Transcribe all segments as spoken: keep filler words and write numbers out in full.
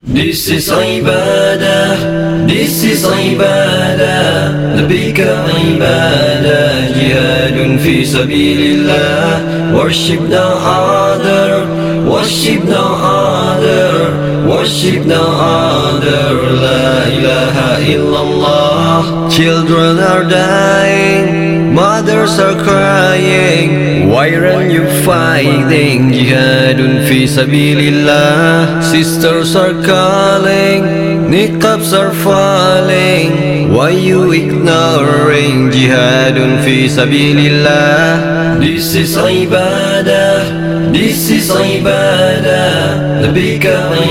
This is ibadah, this is ibadah, labbaik ibadah, jihadun fi sabilillah. Worship no other, worship no other, worship no other, la ilaha illallah. Children are dying, mothers are crying, why aren't you fighting? Jihadun fi sabilillah. Sisters are calling, niqabs are falling, why you ignoring? Jihadun fi sabilillah. This is ibadah, this is ibadah, labbaik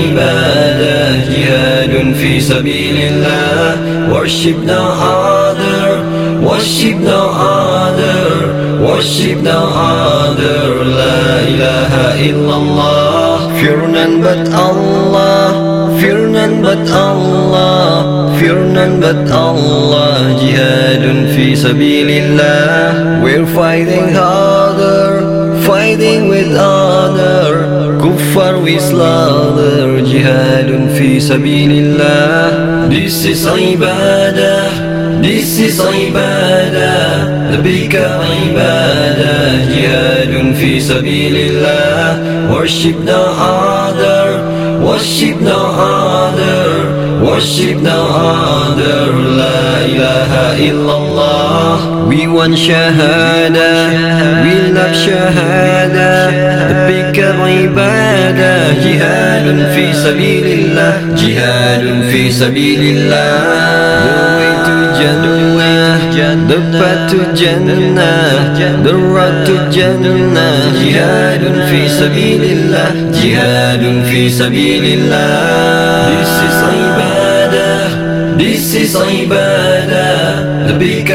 ibadah, jihadun fi sabilillah. Worship no other, worship no other, worship no other, la ilaha illallah. Fear none but Allah, fear none but Allah, fear none but Allah, jihadun fi sabilillah. We're fighting harder, fighting with honor, kuffar we slaughter, jihadun fi sabilillah. This is ibadah, this is ibadah, labbaik ibadah, jihadun fi sabilillah. Worship no other, worship no other, worship no other, la ilaha illallah. We want shahada, we love shahada, labbaik ibadah, jihadun fi sabilillah, jihadun fi sabilillah. The way to Jannah, the path to Jannah, the road to Jannah, jihadun fi sabilillah, jihadun fi sabilillah. This is ibadah, this is ibadah, labbaik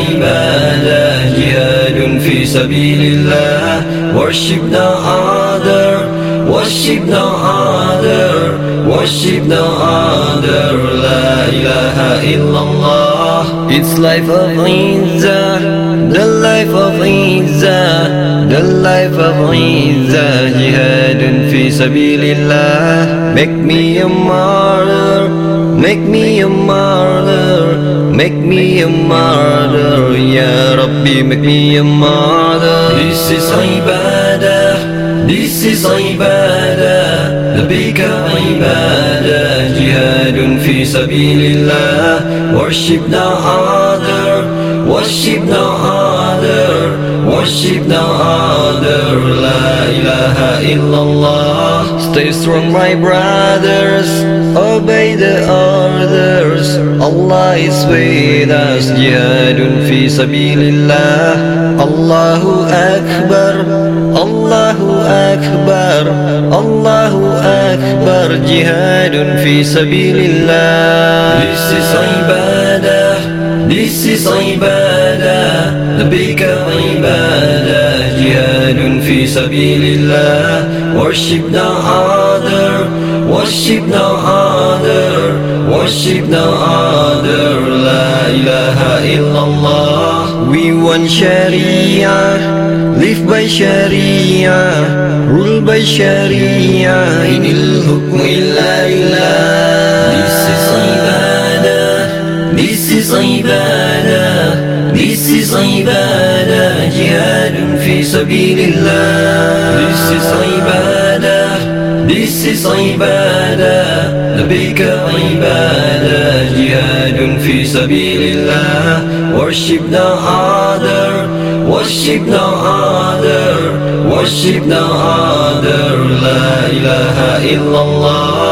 ibadah, jihadun fi sabilillah. Worship no other, worship no other, worship no other, la ilaha illallah. It's life of Izzah, the life of Izzah, the life of Izzah, jihadun fi sabilillah. Make me a martyr, make me a martyr, make me a martyr, ya Rabbi, make me a martyr. This is ibadah, this is ibadah, labbaik ibadah, jihadun fi sabilillah. Worship no other, worship no other, worship no other, la ilaha illallah. Stay strong my brothers, obey the orders, Allah is with us, jihadun fi sabilillah. Allahu Akbar, Allahu Akbar, Allahu Akbar, jihadun fi sabilillah. This is ibadah, this is ibadah, labbaik ibadah, jihadun fi sabilillah. Worship no other, worship no other, worship no other, la ilaha illallah. We want Sharia, live by Sharia, rule by Sharia, inil hukmu illa lillah. This is ibadah, this is ibadah, this is ibadah, jihadun fi sabilillah. This is ibadah, this is ibadah, labbaik ibadah, jihadun fi sabilillah. Worship no other, worship no other, worship no other, la ilaha illallah.